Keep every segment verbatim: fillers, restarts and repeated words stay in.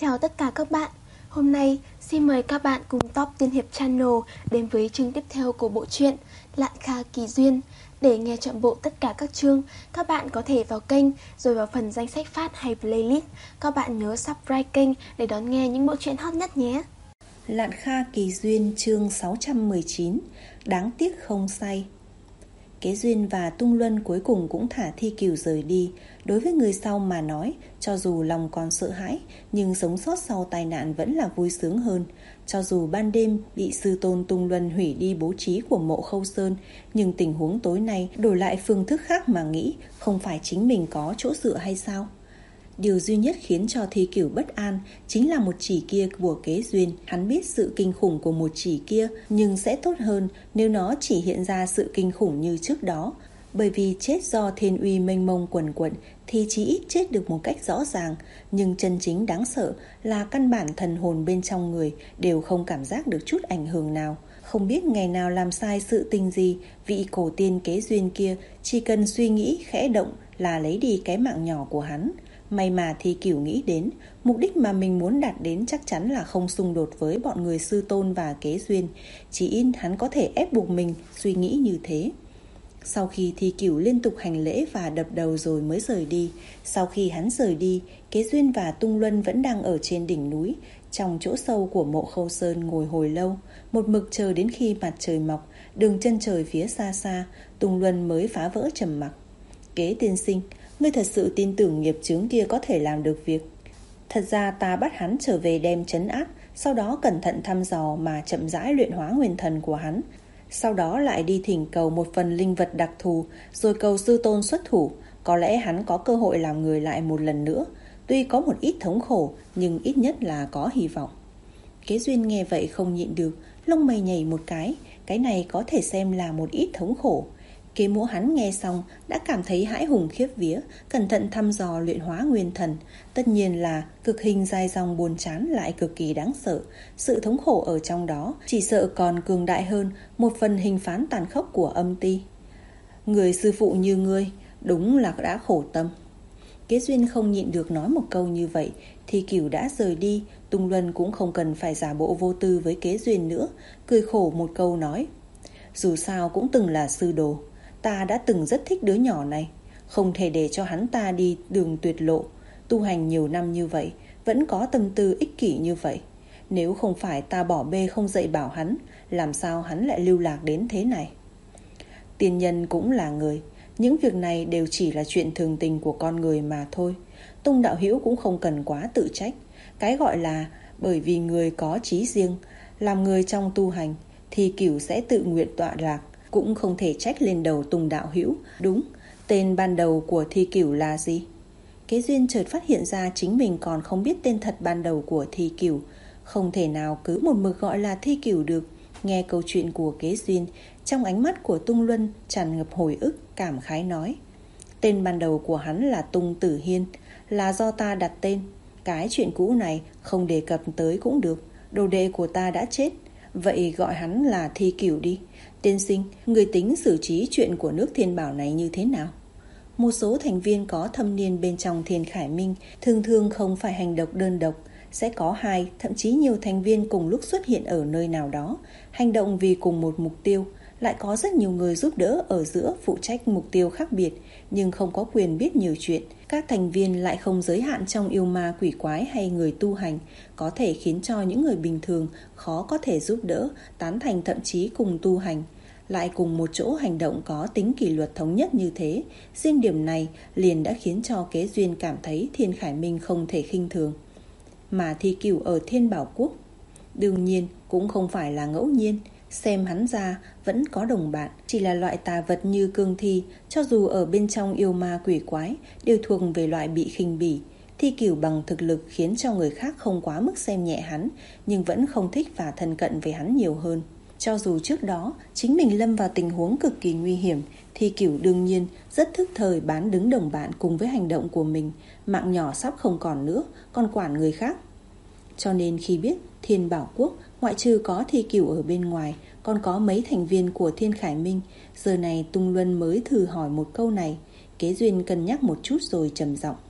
Chào tất cả các bạn. Hôm nay xin mời các bạn cùng Top Tiên Hiệp Channel đến với chương tiếp theo của bộ truyện Lạn Kha Kỳ Duyên. Để nghe trọn bộ tất cả các chương, các bạn có thể vào kênh rồi vào phần danh sách phát hay playlist. Các bạn nhớ subscribe kênh để đón nghe những bộ truyện hot nhất nhé. Lạn Kha Kỳ Duyên chương sáu trăm mười chín. Đáng tiếc không say. Kế Duyên và Tung Luân cuối cùng cũng thả Thi Cửu rời đi. Đối với người sau mà nói, cho dù lòng còn sợ hãi, nhưng sống sót sau tai nạn vẫn là vui sướng hơn. Cho dù ban đêm bị sư tôn Tung Luân hủy đi bố trí của Mộ Khâu Sơn, nhưng tình huống tối nay đổi lại phương thức khác mà nghĩ, không phải chính mình có chỗ dựa hay sao? Điều duy nhất khiến cho Thi Cửu bất an chính là một chỉ kia của Kế Duyên. Hắn biết sự kinh khủng của một chỉ kia, nhưng sẽ tốt hơn nếu nó chỉ hiện ra sự kinh khủng như trước đó. Bởi vì chết do thiên uy mênh mông quần quận thì chỉ ít chết được một cách rõ ràng. Nhưng chân chính đáng sợ là căn bản thần hồn bên trong người đều không cảm giác được chút ảnh hưởng nào. Không biết ngày nào làm sai sự tình gì, vị cổ tiên Kế Duyên kia chỉ cần suy nghĩ khẽ động là lấy đi cái mạng nhỏ của hắn. May mà Thi Cửu nghĩ đến, mục đích mà mình muốn đạt đến chắc chắn là không xung đột với bọn người sư tôn và Kế Duyên. Chỉ ít hắn có thể ép buộc mình suy nghĩ như thế. Sau khi Thi Cửu liên tục hành lễ và đập đầu rồi mới rời đi. Sau khi hắn rời đi, Kế Duyên và Tung Luân vẫn đang ở trên đỉnh núi, trong chỗ sâu của Mộ Khâu Sơn ngồi hồi lâu, một mực chờ đến khi mặt trời mọc, đường chân trời phía xa xa, Tung Luân mới phá vỡ trầm mặc. Kế tiên sinh, ngươi thật sự tin tưởng nghiệp chướng kia có thể làm được việc? Thật ra ta bắt hắn trở về đem trấn áp, sau đó cẩn thận thăm dò mà chậm rãi luyện hóa nguyên thần của hắn. Sau đó lại đi thỉnh cầu một phần linh vật đặc thù, rồi cầu sư tôn xuất thủ. Có lẽ hắn có cơ hội làm người lại một lần nữa. Tuy có một ít thống khổ, nhưng ít nhất là có hy vọng. Kế Duyên nghe vậy không nhịn được, lông mày nhảy một cái. Cái này có thể xem là một ít thống khổ. Kế Mỗ hắn nghe xong đã cảm thấy hãi hùng khiếp vía, cẩn thận thăm dò luyện hóa nguyên thần. Tất nhiên là cực hình dài dòng buồn chán lại cực kỳ đáng sợ. Sự thống khổ ở trong đó chỉ sợ còn cường đại hơn một phần hình phán tàn khốc của âm ti. Người sư phụ như ngươi đúng là đã khổ tâm. Kế Duyên không nhịn được nói một câu như vậy. Thi Cửu đã rời đi, Tung Luân cũng không cần phải giả bộ vô tư với Kế Duyên nữa, cười khổ một câu nói: dù sao cũng từng là sư đồ, ta đã từng rất thích đứa nhỏ này, không thể để cho hắn ta đi đường tuyệt lộ. Tu hành nhiều năm như vậy, vẫn có tâm tư ích kỷ như vậy. Nếu không phải ta bỏ bê không dạy bảo hắn, làm sao hắn lại lưu lạc đến thế này? Tiên nhân cũng là người, những việc này đều chỉ là chuyện thường tình của con người mà thôi. Tung đạo hữu cũng không cần quá tự trách. Cái gọi là bởi vì người có chí riêng, làm người trong tu hành thì Cửu sẽ tự nguyện tọa lạc, cũng không thể trách lên đầu Tung đạo hữu. Đúng, tên ban đầu của Thi Cửu là gì? Kế Duyên chợt phát hiện ra chính mình còn không biết tên thật ban đầu của Thi Cửu. Không thể nào cứ một mực gọi là Thi Cửu được. Nghe câu chuyện của Kế Duyên, trong ánh mắt của Tung Luân tràn ngập hồi ức, cảm khái nói: tên ban đầu của hắn là Tung Tử Hiên, là do ta đặt tên. Cái chuyện cũ này không đề cập tới cũng được, đồ đệ của ta đã chết, vậy gọi hắn là Thi Cửu đi. Tiên sinh, người tính xử trí chuyện của nước Thiên Bảo này như thế nào? Một số thành viên có thâm niên bên trong Thiên Khải Minh thường thường không phải hành động đơn độc, sẽ có hai, thậm chí nhiều thành viên cùng lúc xuất hiện ở nơi nào đó, hành động vì cùng một mục tiêu. Lại có rất nhiều người giúp đỡ ở giữa phụ trách mục tiêu khác biệt, nhưng không có quyền biết nhiều chuyện. Các thành viên lại không giới hạn trong yêu ma quỷ quái hay người tu hành, có thể khiến cho những người bình thường khó có thể giúp đỡ, tán thành thậm chí cùng tu hành. Lại cùng một chỗ hành động có tính kỷ luật thống nhất như thế, riêng điểm này liền đã khiến cho Kế Duyên cảm thấy Thiên Khải Minh không thể khinh thường. Mà Thi Cửu ở Thiên Bảo Quốc đương nhiên cũng không phải là ngẫu nhiên. Xem hắn ra vẫn có đồng bạn, chỉ là loại tà vật như cương thi, cho dù ở bên trong yêu ma quỷ quái đều thuộc về loại bị khinh bỉ. Thi Cửu bằng thực lực khiến cho người khác không quá mức xem nhẹ hắn, nhưng vẫn không thích và thân cận với hắn nhiều hơn. Cho dù trước đó chính mình lâm vào tình huống cực kỳ nguy hiểm, Thi Cửu đương nhiên rất thức thời bán đứng đồng bạn cùng với hành động của mình. Mạng nhỏ sắp không còn nữa, còn quản người khác. Cho nên khi biết Thiên Bảo Quốc ngoại trừ có Thi Cửu ở bên ngoài, còn có mấy thành viên của Thiên Khải Minh, giờ này Tung Luân mới thử hỏi một câu này. Kế Duyên cân nhắc một chút rồi trầm giọng: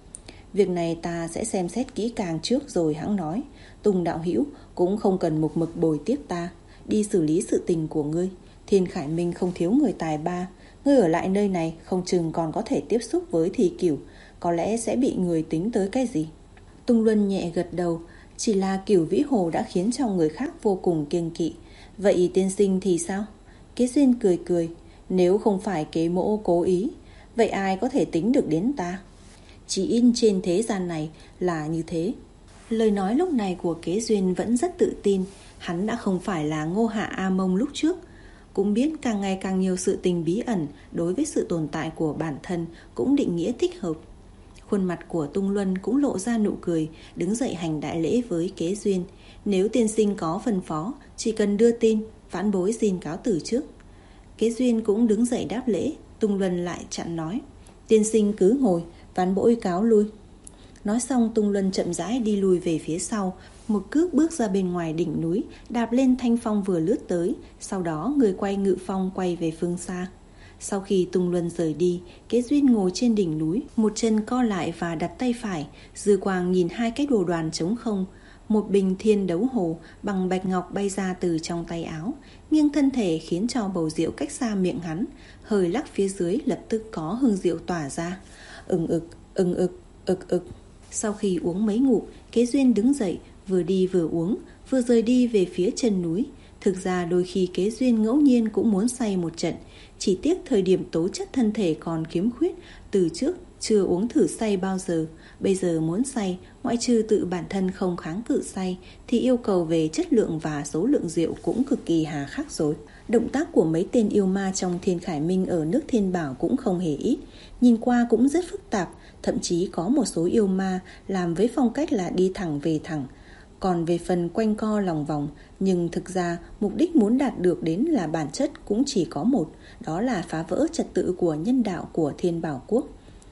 Việc này ta sẽ xem xét kỹ càng trước rồi hẵng nói. Tùng đạo hữu cũng không cần một mực bồi tiếp ta, đi xử lý sự tình của ngươi. Thiên Khải Minh không thiếu người tài ba, ngươi ở lại nơi này không chừng còn có thể tiếp xúc với Thi Cửu, có lẽ sẽ bị người tính tới cái gì. Tung Luân nhẹ gật đầu, chỉ là Cửu Vĩ Hồ đã khiến cho người khác vô cùng kiêng kỵ. Vậy tiên sinh thì sao? Kế Duyên cười cười, nếu không phải Kế Mỗ cố ý, vậy ai có thể tính được đến ta? Chỉ in trên thế gian này là như thế. Lời nói lúc này của Kế Duyên vẫn rất tự tin. Hắn đã không phải là Ngô Hạ A Mông lúc trước, cũng biết càng ngày càng nhiều sự tình bí ẩn đối với sự tồn tại của bản thân cũng định nghĩa thích hợp. Khuôn mặt của Tung Luân cũng lộ ra nụ cười, đứng dậy hành đại lễ với Kế Duyên. Nếu tiên sinh có phân phó, chỉ cần đưa tin, vãn bối xin cáo từ trước. Kế Duyên cũng đứng dậy đáp lễ. Tung Luân lại chặn nói, tiên sinh cứ ngồi, vãn bối cáo lui. Nói xong Tung Luân chậm rãi đi lùi về phía sau, một cước bước ra bên ngoài đỉnh núi, đạp lên thanh phong vừa lướt tới, sau đó người quay ngự phong quay về phương xa. Sau khi Tung Luân rời đi, Kế Duyên ngồi trên đỉnh núi, một chân co lại và đặt tay phải, dư quang nhìn hai cái đồ đoàn trống không. Một bình thiên đấu hồ bằng bạch ngọc bay ra từ trong tay áo, nghiêng thân thể khiến cho bầu rượu cách xa miệng hắn, hơi lắc phía dưới lập tức có hương rượu tỏa ra. Ừng ực, ừng ực, ực ực. Sau khi uống mấy ngụm, Kế Duyên đứng dậy, vừa đi vừa uống, vừa rời đi về phía chân núi. Thực ra đôi khi Kế Duyên ngẫu nhiên cũng muốn say một trận, chỉ tiếc thời điểm tố chất thân thể còn khiếm khuyết, từ trước chưa uống thử say bao giờ. Bây giờ muốn say, ngoại trừ tự bản thân không kháng cự say, thì yêu cầu về chất lượng và số lượng rượu cũng cực kỳ hà khắc rồi. Động tác của mấy tên yêu ma trong Thiên Khải Minh ở nước Thiên Bảo cũng không hề ít, nhìn qua cũng rất phức tạp. Thậm chí có một số yêu ma làm với phong cách là đi thẳng về thẳng, còn về phần quanh co lòng vòng. Nhưng thực ra mục đích muốn đạt được đến là bản chất cũng chỉ có một, đó là phá vỡ trật tự của nhân đạo của Thiên Bảo Quốc.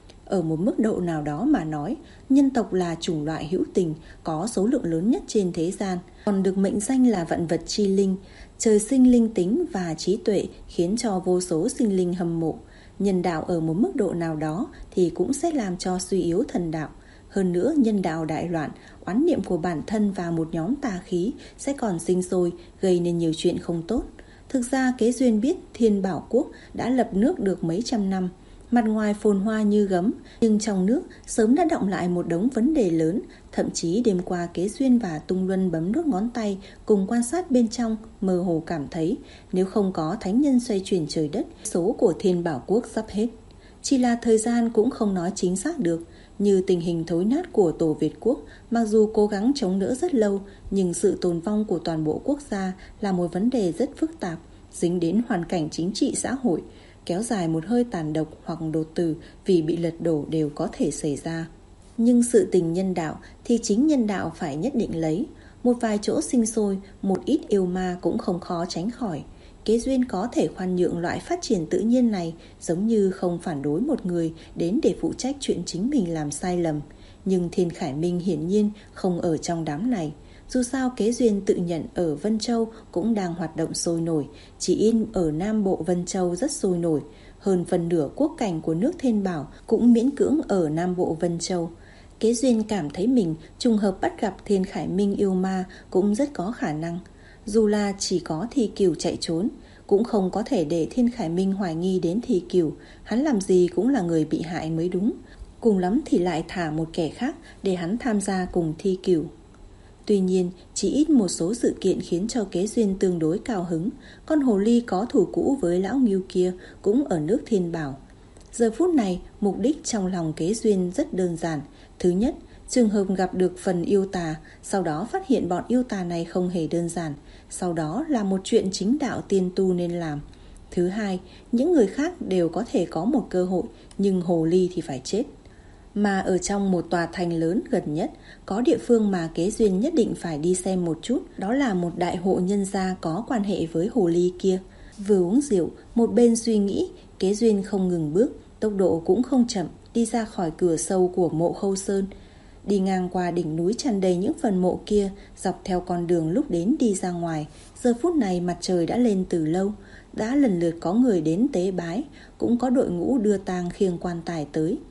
Ở một mức độ nào đó mà nói, nhân tộc là chủng loại hữu tình, có số lượng lớn nhất trên thế gian, còn được mệnh danh là vạn vật chi linh. Trời sinh linh tính và trí tuệ khiến cho vô số sinh linh hâm mộ. Nhân đạo ở một mức độ nào đó thì cũng sẽ làm cho suy yếu thần đạo. Hơn nữa, nhân đạo đại loạn, oán niệm của bản thân và một nhóm tà khí sẽ còn sinh sôi, gây nên nhiều chuyện không tốt. Thực ra Kế Duyên biết Thiên Bảo Quốc đã lập nước được mấy trăm năm, mặt ngoài phồn hoa như gấm, nhưng trong nước sớm đã đọng lại một đống vấn đề lớn. Thậm chí đêm qua Kế Duyên và Tung Luân bấm đốt ngón tay cùng quan sát bên trong, mơ hồ cảm thấy nếu không có thánh nhân xoay chuyển trời đất, số của Thiên Bảo Quốc sắp hết. Chỉ là thời gian cũng không nói chính xác được. Như tình hình thối nát của Tổ Việt Quốc, mặc dù cố gắng chống đỡ rất lâu, nhưng sự tồn vong của toàn bộ quốc gia là một vấn đề rất phức tạp, dính đến hoàn cảnh chính trị xã hội. Kéo dài một hơi tàn độc hoặc đột tử vì bị lật đổ đều có thể xảy ra. Nhưng sự tình nhân đạo thì chính nhân đạo phải nhất định lấy. Một vài chỗ sinh sôi, một ít yêu ma cũng không khó tránh khỏi. Kế Duyên có thể khoan nhượng loại phát triển tự nhiên này, giống như không phản đối một người đến để phụ trách chuyện chính mình làm sai lầm. Nhưng Thiên Khải Minh hiển nhiên không ở trong đám này. Dù sao Kế Duyên tự nhận ở Vân Châu cũng đang hoạt động sôi nổi, chỉ in ở Nam Bộ Vân Châu rất sôi nổi. Hơn phần nửa quốc cảnh của nước Thiên Bảo cũng miễn cưỡng ở Nam Bộ Vân Châu. Kế Duyên cảm thấy mình trùng hợp bắt gặp Thiên Khải Minh yêu ma cũng rất có khả năng. Dù là chỉ có Thi Cửu chạy trốn, cũng không có thể để Thiên Khải Minh hoài nghi đến Thi Cửu. Hắn làm gì cũng là người bị hại mới đúng. Cùng lắm thì lại thả một kẻ khác để hắn tham gia cùng Thi Cửu. Tuy nhiên, chỉ ít một số sự kiện khiến cho Kế Duyên tương đối cao hứng. Con hồ ly có thủ cũ với lão Ngưu kia cũng ở nước Thiên Bảo. Giờ phút này, mục đích trong lòng Kế Duyên rất đơn giản. Thứ nhất, trường hợp gặp được phần yêu tà, sau đó phát hiện bọn yêu tà này không hề đơn giản, sau đó là một chuyện chính đạo tiên tu nên làm. Thứ hai, những người khác đều có thể có một cơ hội, nhưng hồ ly thì phải chết. Mà ở trong một tòa thành lớn gần nhất, có địa phương mà Kế Duyên nhất định phải đi xem một chút, đó là một đại hộ nhân gia có quan hệ với hồ ly kia. Vừa uống rượu, một bên suy nghĩ, Kế Duyên không ngừng bước, tốc độ cũng không chậm, đi ra khỏi cửa sâu của mộ Khâu Sơn. Đi ngang qua đỉnh núi tràn đầy những phần mộ kia, dọc theo con đường lúc đến đi ra ngoài. Giờ phút này mặt trời đã lên từ lâu, đã lần lượt có người đến tế bái, cũng có đội ngũ đưa tang khiêng quan tài tới.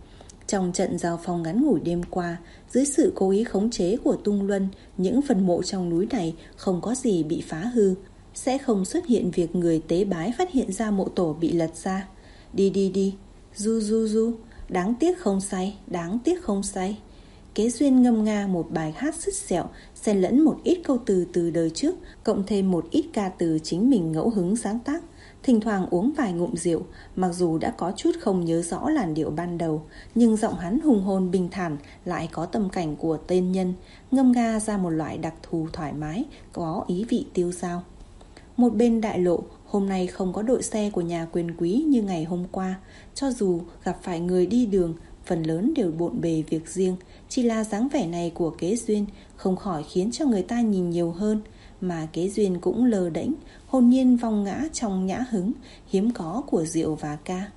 Trong trận giao phong ngắn ngủi đêm qua, dưới sự cố ý khống chế của Tung Luân, những phần mộ trong núi này không có gì bị phá hư. Sẽ không xuất hiện việc người tế bái phát hiện ra mộ tổ bị lật ra. Đi đi đi, du du du, đáng tiếc không say, đáng tiếc không say. Kế Duyên ngâm nga một bài hát sứt sẹo, xen lẫn một ít câu từ từ đời trước, cộng thêm một ít ca từ chính mình ngẫu hứng sáng tác. Thỉnh thoảng uống vài ngụm rượu, mặc dù đã có chút không nhớ rõ làn điệu ban đầu, nhưng giọng hắn hùng hồn bình thản, lại có tâm cảnh của tên nhân, ngâm nga ra một loại đặc thù thoải mái, có ý vị tiêu dao. Một bên đại lộ, hôm nay không có đội xe của nhà quyền quý như ngày hôm qua. Cho dù gặp phải người đi đường, phần lớn đều bộn bề việc riêng. Chỉ là dáng vẻ này của Kế Duyên không khỏi khiến cho người ta nhìn nhiều hơn. Mà Kế Duyên cũng lờ đễnh, hồn nhiên vong ngã trong nhã hứng hiếm có của rượu và ca.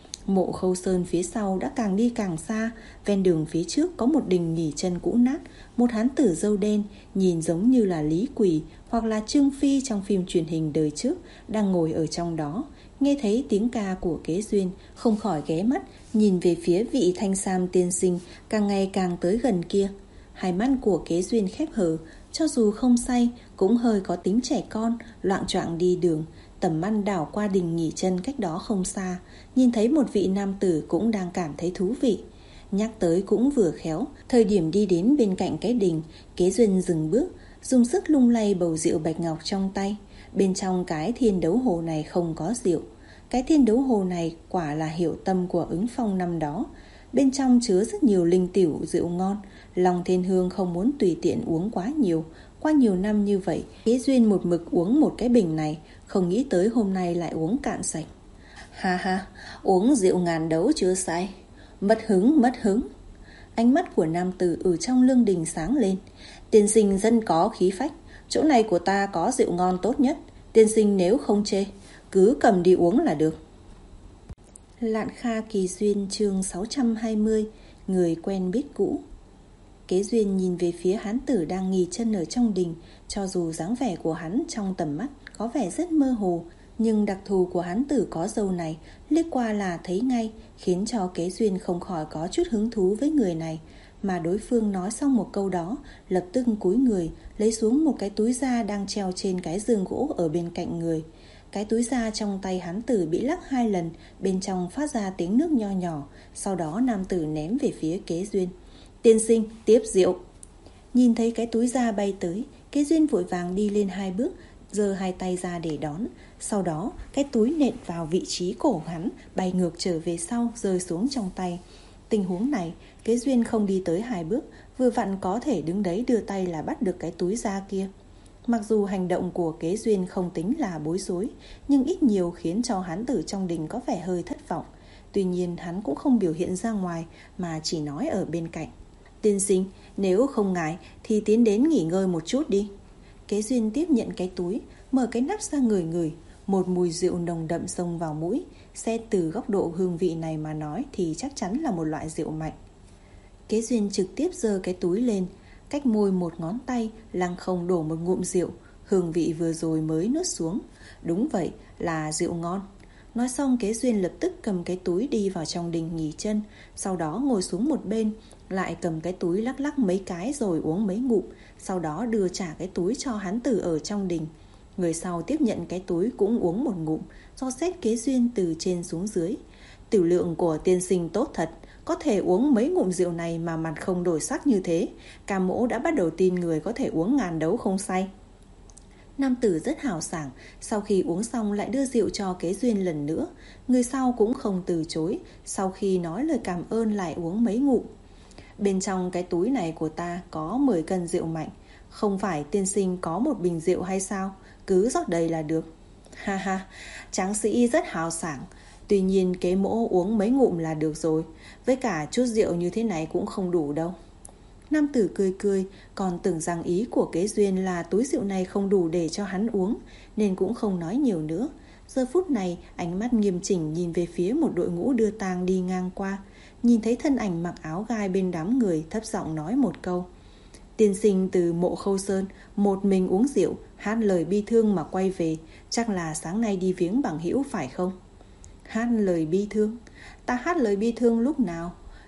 Mộ Khâu Sơn phía sau đã càng đi càng xa. Ven đường phía trước có một đình nghỉ chân cũ nát. Một hán tử râu đen, nhìn giống như là Lý Quỳ hoặc là Trương Phi trong phim truyền hình đời trước, đang ngồi ở trong đó. Nghe thấy tiếng ca của Kế Duyên, không khỏi ghé mắt nhìn về phía vị thanh sam tiên sinh càng ngày càng tới gần kia. Hai mắt của Kế Duyên khép hờ, cho dù không say cũng hơi có tính trẻ con, loạng choạng đi đường. Tầm mắt đảo qua đình nghỉ chân cách đó không xa, nhìn thấy một vị nam tử cũng đang cảm thấy thú vị. Nhắc tới cũng vừa khéo, thời điểm đi đến bên cạnh cái đình, Kế Duyên dừng bước, dùng sức lung lay bầu rượu bạch ngọc trong tay. Bên trong cái thiên đấu hồ này không có rượu. Cái thiên đấu hồ này quả là hiệu tâm của ứng phong năm đó. Bên trong chứa rất nhiều linh tiểu rượu ngon. Long Thiên Hương không muốn tùy tiện uống quá nhiều. Qua nhiều năm như vậy, Kế Duyên một mực uống một cái bình này, không nghĩ tới hôm nay lại uống cạn sạch. Ha ha, uống rượu ngàn đấu chưa say. Mất hứng, mất hứng. Ánh mắt của nam tử ở trong lương đình sáng lên. Tiên sinh dân có khí phách, chỗ này của ta có rượu ngon tốt nhất. Tiên sinh nếu không chê, cứ cầm đi uống là được. Lạn Kha Kỳ Duyên chương sáu trăm hai mươi. Người quen biết cũ. Kế Duyên nhìn về phía hán tử đang nghỉ chân ở trong đình. Cho dù dáng vẻ của hắn trong tầm mắt có vẻ rất mơ hồ, nhưng đặc thù của hán tử có râu này liếc qua là thấy ngay, khiến cho Kế Duyên không khỏi có chút hứng thú với người này. Mà đối phương nói xong một câu đó, lập tức cúi người lấy xuống một cái túi da đang treo trên cái giường gỗ ở bên cạnh người. Cái túi da trong tay hán tử bị lắc hai lần, bên trong phát ra tiếng nước nho nhỏ. Sau đó nam tử ném về phía Kế Duyên. Tiên sinh, tiếp rượu. Nhìn thấy cái túi da bay tới, Kế Duyên vội vàng đi lên hai bước, giơ hai tay ra để đón. Sau đó cái túi nện vào vị trí cổ hắn, bay ngược trở về sau, rơi xuống trong tay. Tình huống này, Kế Duyên không đi tới hai bước, vừa vặn có thể đứng đấy đưa tay là bắt được cái túi da kia. Mặc dù hành động của Kế Duyên không tính là bối rối, nhưng ít nhiều khiến cho hán tử trong đình có vẻ hơi thất vọng. Tuy nhiên hắn cũng không biểu hiện ra ngoài, mà chỉ nói ở bên cạnh. Tiên sinh, nếu không ngại thì tiến đến nghỉ ngơi một chút đi. Kế Duyên tiếp nhận cái túi, mở cái nắp ra ngửi ngửi. Một mùi rượu nồng đậm xông vào mũi. Xét từ góc độ hương vị này mà nói thì chắc chắn là một loại rượu mạnh. Kế Duyên trực tiếp giơ cái túi lên, cách môi một ngón tay, lăng không đổ một ngụm rượu. Hương vị vừa rồi mới nuốt xuống. Đúng vậy, là rượu ngon. Nói xong Kế Duyên lập tức cầm cái túi đi vào trong đình nghỉ chân. Sau đó ngồi xuống một bên, lại cầm cái túi lắc lắc mấy cái rồi uống mấy ngụm. Sau đó đưa trả cái túi cho hán tử ở trong đình. Người sau tiếp nhận cái túi cũng uống một ngụm, do xét Kế Duyên từ trên xuống dưới. Tiểu lượng của tiên sinh tốt thật, có thể uống mấy ngụm rượu này mà mặt không đổi sắc như thế. Ca mỗ đã bắt đầu tin người có thể uống ngàn đấu không say. Nam tử rất hào sảng, sau khi uống xong lại đưa rượu cho Kế Duyên lần nữa. Người sau cũng không từ chối, sau khi nói lời cảm ơn lại uống mấy ngụm. Bên trong cái túi này của ta có mười cân rượu mạnh. Không phải tiên sinh có một bình rượu hay sao? Cứ rót đầy là được. Ha ha, tráng sĩ rất hào sảng. Tuy nhiên kế mỗ uống mấy ngụm là được rồi. Với cả chút rượu như thế này cũng không đủ đâu. Nam tử cười cười, còn tưởng rằng ý của Kế Duyên là túi rượu này không đủ để cho hắn uống, nên cũng không nói nhiều nữa. Giờ phút này, ánh mắt nghiêm chỉnh nhìn về phía một đội ngũ đưa tang đi ngang qua. Nhìn thấy thân ảnh mặc áo gai bên đám người, thấp giọng nói một câu. Tiên sinh từ Mộ Khâu Sơn, một mình uống rượu, hát lời bi thương mà quay về. Chắc là sáng nay đi viếng bằng hữu phải không? Hát lời bi thương? Ta hát lời bi thương lúc nào?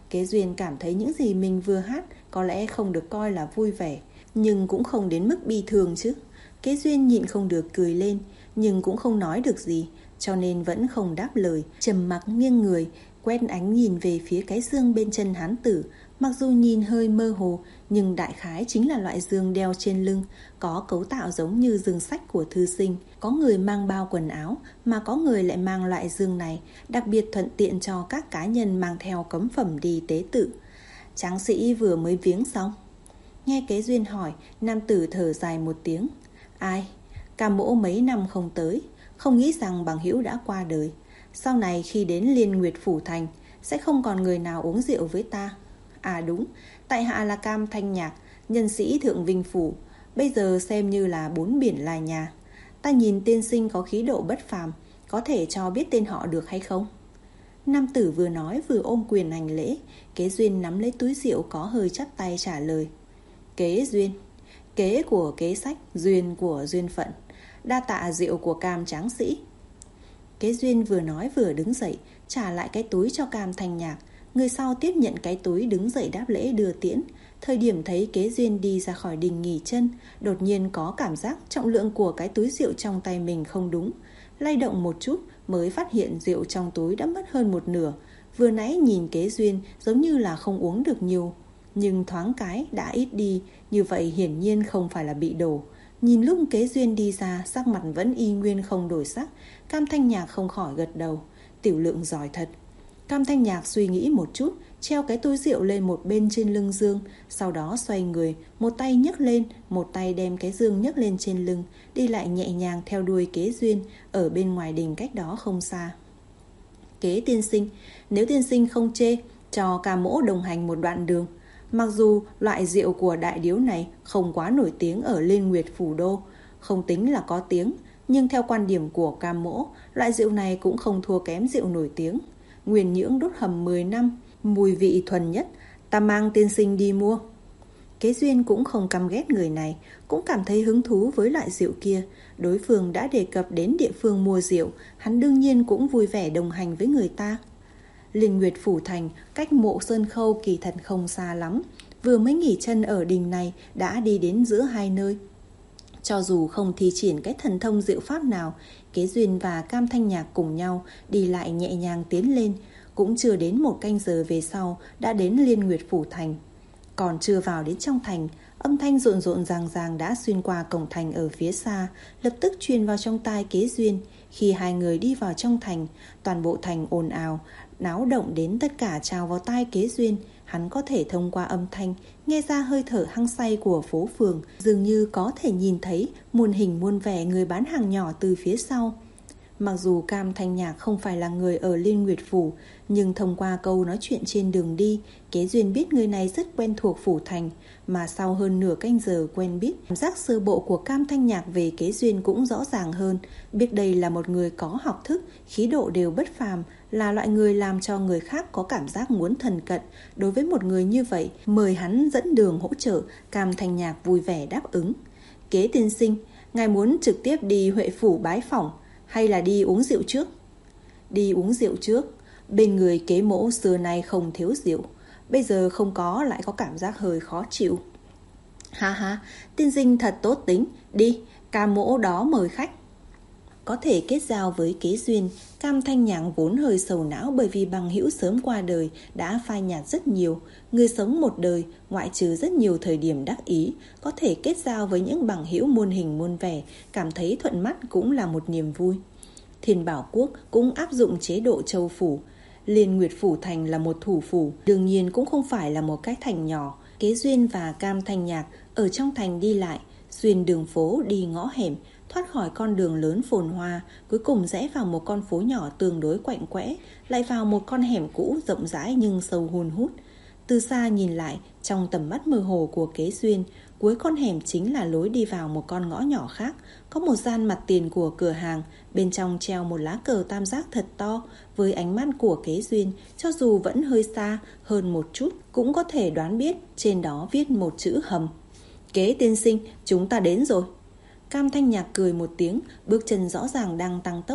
Kế Duyên cảm thấy những gì mình vừa hát có lẽ không được coi là vui vẻ, nhưng cũng không đến mức bi thường chứ. Kế Duyên nhịn không được cười lên, nhưng cũng không nói được gì, cho nên vẫn không đáp lời, trầm mặc nghiêng người, quét ánh nhìn về phía cái dương bên chân hán tử. Mặc dù nhìn hơi mơ hồ, nhưng đại khái chính là loại dương đeo trên lưng, có cấu tạo giống như dương sách của thư sinh. Có người mang bao quần áo, mà có người lại mang loại dương này, đặc biệt thuận tiện cho các cá nhân mang theo cấm phẩm đi tế tự. Tráng sĩ vừa mới viếng xong. Nghe Kế Duyên hỏi, nam tử thở dài một tiếng. Ai? Ca Mỗ mấy năm không tới, không nghĩ rằng bằng hữu đã qua đời. Sau này khi đến Liên Nguyệt Phủ Thành, sẽ không còn người nào uống rượu với ta. À đúng, tại hạ là Cam Thanh Nhạc, nhân sĩ Thượng Vinh Phủ, bây giờ xem như là bốn biển là nhà. Ta nhìn tiên sinh có khí độ bất phàm, có thể cho biết tên họ được hay không? Nam tử vừa nói vừa ôm quyền hành lễ. Kế Duyên nắm lấy túi rượu có hơi chắp tay trả lời. Kế Duyên, kế của kế sách, duyên của duyên phận, đa tạ rượu của Cam tráng sĩ. Kế Duyên vừa nói vừa đứng dậy, trả lại cái túi cho Cam Thanh Nhạc. Người sau tiếp nhận cái túi đứng dậy đáp lễ đưa tiễn. Thời điểm thấy Kế Duyên đi ra khỏi đình nghỉ chân, đột nhiên có cảm giác trọng lượng của cái túi rượu trong tay mình không đúng. Lay động một chút mới phát hiện rượu trong túi đã mất hơn một nửa. Vừa nãy nhìn Kế Duyên giống như là không uống được nhiều, nhưng thoáng cái đã ít đi, như vậy hiển nhiên không phải là bị đổ. Nhìn lúc Kế Duyên đi ra, sắc mặt vẫn y nguyên không đổi sắc. Cam Thanh Nhạc không khỏi gật đầu. Tiểu lượng giỏi thật. Cam Thanh Nhạc suy nghĩ một chút, treo cái túi rượu lên một bên trên lưng dương, sau đó xoay người, một tay nhấc lên, một tay đem cái dương nhấc lên trên lưng, đi lại nhẹ nhàng theo đuôi Kế Duyên, ở bên ngoài đình cách đó không xa. Kế tiên sinh, nếu tiên sinh không chê, cho Ca Mỗ đồng hành một đoạn đường. Mặc dù loại rượu của đại điếu này không quá nổi tiếng ở Liên Nguyệt Phủ Đô, không tính là có tiếng, nhưng theo quan điểm của Ca Mỗ, loại rượu này cũng không thua kém rượu nổi tiếng. Nguyên nhưỡng đốt hầm mười năm, mùi vị thuần nhất, ta mang tiên sinh đi mua. Kế Duyên cũng không căm ghét người này, cũng cảm thấy hứng thú với loại rượu kia. Đối phương đã đề cập đến địa phương mua rượu, hắn đương nhiên cũng vui vẻ đồng hành với người ta. Liên Nguyệt Phủ Thành cách Mộ Sơn Khâu kỳ thật không xa lắm, vừa mới nghỉ chân ở đình này đã đi đến giữa hai nơi. Cho dù không thi triển cái thần thông diệu pháp nào, Kế Duyên và Cam Thanh Nhạc cùng nhau đi lại nhẹ nhàng tiến lên, cũng chưa đến một canh giờ về sau đã đến Liên Nguyệt Phủ Thành. Còn chưa vào đến trong thành, âm thanh rộn rộn ràng ràng đã xuyên qua cổng thành ở phía xa, lập tức truyền vào trong tai Kế Duyên. Khi hai người đi vào trong thành, toàn bộ thành ồn ào, náo động đến tất cả trào vào tai Kế Duyên. Hắn có thể thông qua âm thanh nghe ra hơi thở hăng say của phố phường, dường như có thể nhìn thấy muôn hình muôn vẻ người bán hàng nhỏ từ phía sau. Mặc dù Cam Thanh Nhạc không phải là người ở Liên Nguyệt Phủ, nhưng thông qua câu nói chuyện trên đường đi, Kế Duyên biết người này rất quen thuộc Phủ Thành. Mà sau hơn nửa canh giờ quen biết, cảm giác sơ bộ của Cam Thanh Nhạc về Kế Duyên cũng rõ ràng hơn. Biết đây là một người có học thức, khí độ đều bất phàm, là loại người làm cho người khác có cảm giác muốn thân cận. Đối với một người như vậy, mời hắn dẫn đường hỗ trợ, Cam Thanh Nhạc vui vẻ đáp ứng. Kế tiên sinh, ngài muốn trực tiếp đi Huệ Phủ bái phỏng, hay là đi uống rượu trước? Đi uống rượu trước. Bên người Kế mỗ xưa nay không thiếu rượu, bây giờ không có lại có cảm giác hơi khó chịu. Ha ha, tiên sinh thật tốt tính, đi, Ca mỗ đó mời khách. Có thể kết giao với Kế Duyên, Cam Thanh Nhạc vốn hơi sầu não bởi vì bằng hữu sớm qua đời đã phai nhạt rất nhiều. Người sống một đời, ngoại trừ rất nhiều thời điểm đắc ý, có thể kết giao với những bằng hữu muôn hình muôn vẻ, cảm thấy thuận mắt cũng là một niềm vui. Thiên Bảo Quốc cũng áp dụng chế độ châu phủ. Liên Nguyệt Phủ Thành là một thủ phủ, đương nhiên cũng không phải là một cái thành nhỏ. Kế Duyên và Cam Thanh Nhạc ở trong thành đi lại, xuyên đường phố đi ngõ hẻm, thoát khỏi con đường lớn phồn hoa, cuối cùng rẽ vào một con phố nhỏ tương đối quạnh quẽ, lại vào một con hẻm cũ rộng rãi nhưng sâu hun hút. Từ xa nhìn lại, trong tầm mắt mơ hồ của Kế Duyên, cuối con hẻm chính là lối đi vào một con ngõ nhỏ khác. Có một gian mặt tiền của cửa hàng, bên trong treo một lá cờ tam giác thật to. Với ánh mắt của Kế Duyên, cho dù vẫn hơi xa hơn một chút, cũng có thể đoán biết trên đó viết một chữ Hầm. Kế tiên sinh, chúng ta đến rồi. Cam Thanh Nhạc cười một tiếng, bước chân rõ ràng đang tăng tốc.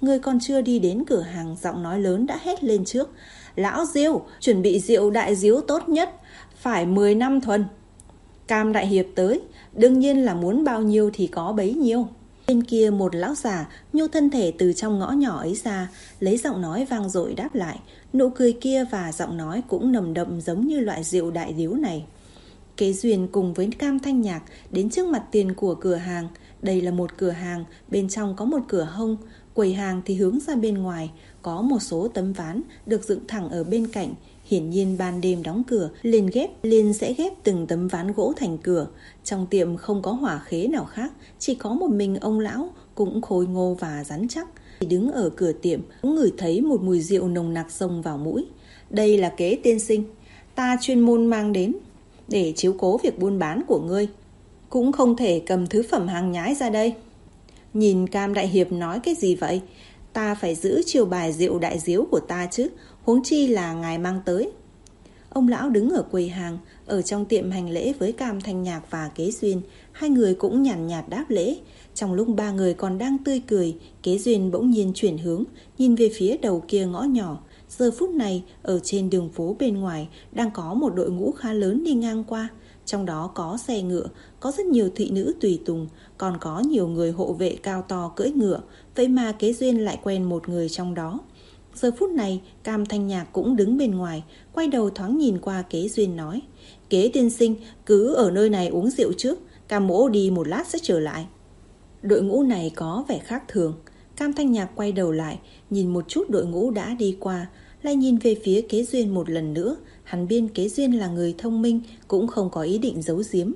Người còn chưa đi đến cửa hàng, giọng nói lớn đã hét lên trước: Lão Diêu, chuẩn bị rượu đại diếu tốt nhất, phải mười năm thuần. Cam đại hiệp tới, đương nhiên là muốn bao nhiêu thì có bấy nhiêu. Bên kia một lão già nhô thân thể từ trong ngõ nhỏ ấy ra, lấy giọng nói vang dội đáp lại. Nụ cười kia và giọng nói cũng nồng đậm giống như loại rượu đại diếu này. Kế Duyên cùng với Cam Thanh Nhạc đến trước mặt tiền của cửa hàng. Đây là một cửa hàng, bên trong có một cửa hông. Quầy hàng thì hướng ra bên ngoài, có một số tấm ván được dựng thẳng ở bên cạnh. Hiển nhiên ban đêm đóng cửa, liền ghép liền sẽ ghép từng tấm ván gỗ thành cửa. Trong tiệm không có hỏa khế nào khác, chỉ có một mình ông lão cũng khôi ngô và rắn chắc. Đứng ở cửa tiệm cũng ngửi thấy một mùi rượu nồng nặc xông vào mũi. Đây là Kế tiên sinh, ta chuyên môn mang đến để chiếu cố việc buôn bán của ngươi. Cũng không thể cầm thứ phẩm hàng nhái ra đây. Nhìn Cam đại hiệp nói cái gì vậy? Ta phải giữ chiêu bài rượu đại diếu của ta chứ, huống chi là ngài mang tới. Ông lão đứng ở quầy hàng, ở trong tiệm hành lễ với Cam Thanh Nhạc và Kế Duyên. Hai người cũng nhàn nhạt, nhạt đáp lễ. Trong lúc ba người còn đang tươi cười, Kế Duyên bỗng nhiên chuyển hướng, nhìn về phía đầu kia ngõ nhỏ. Giờ phút này, ở trên đường phố bên ngoài, đang có một đội ngũ khá lớn đi ngang qua. Trong đó có xe ngựa, có rất nhiều thị nữ tùy tùng, còn có nhiều người hộ vệ cao to cưỡi ngựa. Vậy mà Kế Duyên lại quen một người trong đó. Giờ phút này, Cam Thanh Nhạc cũng đứng bên ngoài, quay đầu thoáng nhìn qua Kế Duyên nói: Kế tiên sinh, cứ ở nơi này uống rượu trước, Cam mỗ đi một lát sẽ trở lại. Đội ngũ này có vẻ khác thường. Cam Thanh Nhạc quay đầu lại, nhìn một chút đội ngũ đã đi qua, lại nhìn về phía Kế Duyên một lần nữa. Hắn biết Kế Duyên là người thông minh, cũng không có ý định giấu giếm.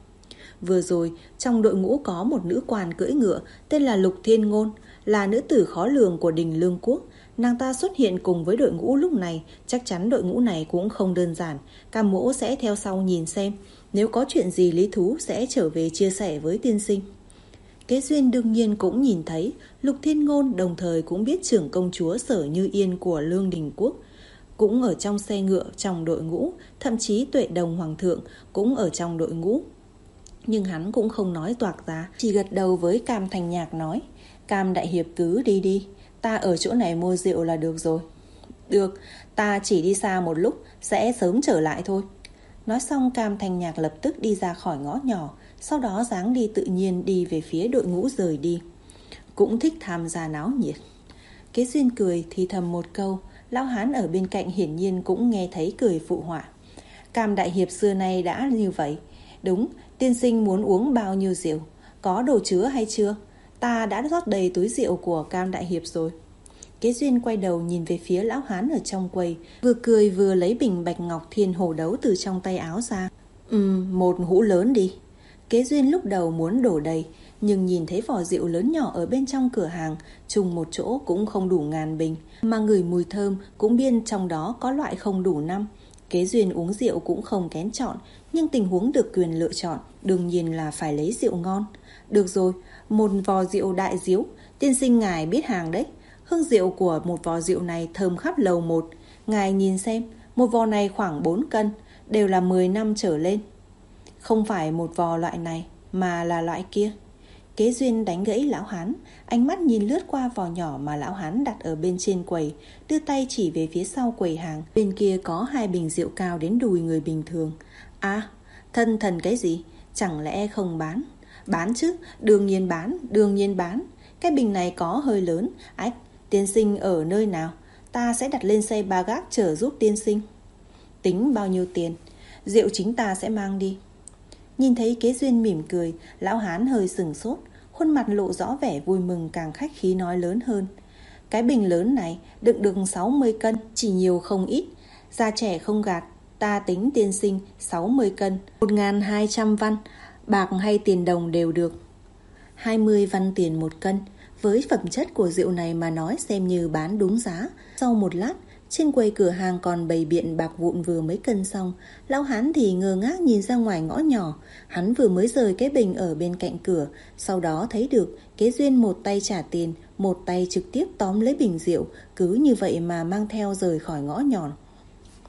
Vừa rồi, trong đội ngũ có một nữ quan cưỡi ngựa, tên là Lục Thiên Ngôn, là nữ tử khó lường của Đình Lương Quốc. Nàng ta xuất hiện cùng với đội ngũ lúc này, chắc chắn đội ngũ này cũng không đơn giản. Cam mỗ sẽ theo sau nhìn xem, nếu có chuyện gì lý thú sẽ trở về chia sẻ với tiên sinh. Kế Duyên đương nhiên cũng nhìn thấy Lục Thiên Ngôn, đồng thời cũng biết trưởng công chúa Sở Như Yên của Lương Đình Quốc cũng ở trong xe ngựa trong đội ngũ, thậm chí Tuệ Đồng Hoàng thượng cũng ở trong đội ngũ. Nhưng hắn cũng không nói toạc ra, chỉ gật đầu với Cam Thanh Nhạc nói: Cam đại hiệp cứ đi đi, ta ở chỗ này mua rượu là được rồi. Được, ta chỉ đi xa một lúc, sẽ sớm trở lại thôi. Nói xong Cam Thanh Nhạc lập tức đi ra khỏi ngõ nhỏ, sau đó dáng đi tự nhiên đi về phía đội ngũ rời đi. Cũng thích tham gia náo nhiệt. Kế Duyên cười thì thầm một câu, lão hán ở bên cạnh hiển nhiên cũng nghe thấy cười phụ họa. Cam đại hiệp xưa nay đã như vậy. Đúng, tiên sinh muốn uống bao nhiêu rượu? Có đồ chứa hay chưa? Ta đã rót đầy túi rượu của Cam đại hiệp rồi. Kế Duyên quay đầu nhìn về phía lão hán ở trong quầy, vừa cười vừa lấy bình bạch ngọc thiên hồ đấu từ trong tay áo ra. Ừm, một hũ lớn đi. Kế Duyên lúc đầu muốn đổ đầy, nhưng nhìn thấy vỏ rượu lớn nhỏ ở bên trong cửa hàng, chung một chỗ cũng không đủ ngàn bình, mà ngửi mùi thơm cũng biết trong đó có loại không đủ năm. Kế Duyên uống rượu cũng không kén chọn, nhưng tình huống được quyền lựa chọn, đương nhiên là phải lấy rượu ngon. Được rồi, một vò rượu đại diếu, tiên sinh ngài biết hàng đấy. Hương rượu của một vò rượu này thơm khắp lầu một. Ngài nhìn xem, một vò này khoảng bốn cân, đều là mười năm trở lên. Không phải một vò loại này, mà là loại kia. Kế Duyên đánh gãy lão hán, ánh mắt nhìn lướt qua vò nhỏ mà lão hán đặt ở bên trên quầy, đưa tay chỉ về phía sau quầy hàng. Bên kia có hai bình rượu cao đến đùi người bình thường. À, thân thần cái gì? Chẳng lẽ không bán? Bán chứ, đương nhiên bán, đương nhiên bán. Cái bình này có hơi lớn. Ách, tiên sinh ở nơi nào? Ta sẽ đặt lên xe ba gác chở giúp tiên sinh. Tính bao nhiêu tiền? Rượu chính ta sẽ mang đi. Nhìn thấy Kế Duyên mỉm cười, lão hán hơi sừng sốt, khuôn mặt lộ rõ vẻ vui mừng, càng khách khí nói lớn hơn. Cái bình lớn này đựng được sáu mươi cân, chỉ nhiều không ít. Già trẻ không gạt, ta tính tiên sinh sáu mươi cân, một nghìn hai trăm văn, bạc hay tiền đồng đều được. hai mươi văn tiền một cân, với phẩm chất của rượu này mà nói xem như bán đúng giá. Sau một lát, trên quầy cửa hàng còn bày biện bạc vụn vừa mới cân xong. Lão hán thì ngơ ngác nhìn ra ngoài ngõ nhỏ. Hắn vừa mới rời cái bình ở bên cạnh cửa, sau đó thấy được Kế Duyên một tay trả tiền, một tay trực tiếp tóm lấy bình rượu, cứ như vậy mà mang theo rời khỏi ngõ nhỏ.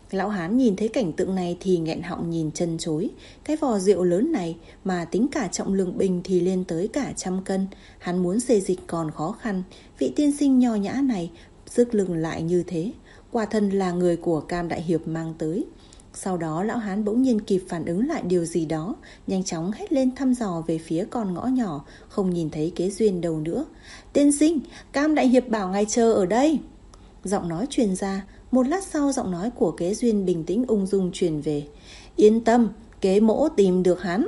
Lão hán nhìn thấy cảnh tượng này thì nghẹn họng nhìn chân chối. Cái vò rượu lớn này mà tính cả trọng lượng bình thì lên tới cả trăm cân. Hắn muốn xê dịch còn khó khăn. Vị tiên sinh nho nhã này rước lưng lại như thế, quả thân là người của Cam đại hiệp mang tới. Sau đó lão hán bỗng nhiên kịp phản ứng lại điều gì đó, nhanh chóng hét lên thăm dò về phía con ngõ nhỏ, không nhìn thấy Kế Duyên đâu nữa. Tiên sinh, Cam đại hiệp bảo ngài chờ ở đây. Giọng nói truyền ra. Một lát sau, giọng nói của Kế Duyên bình tĩnh ung dung truyền về. Yên tâm, Kế mỗ tìm được hắn.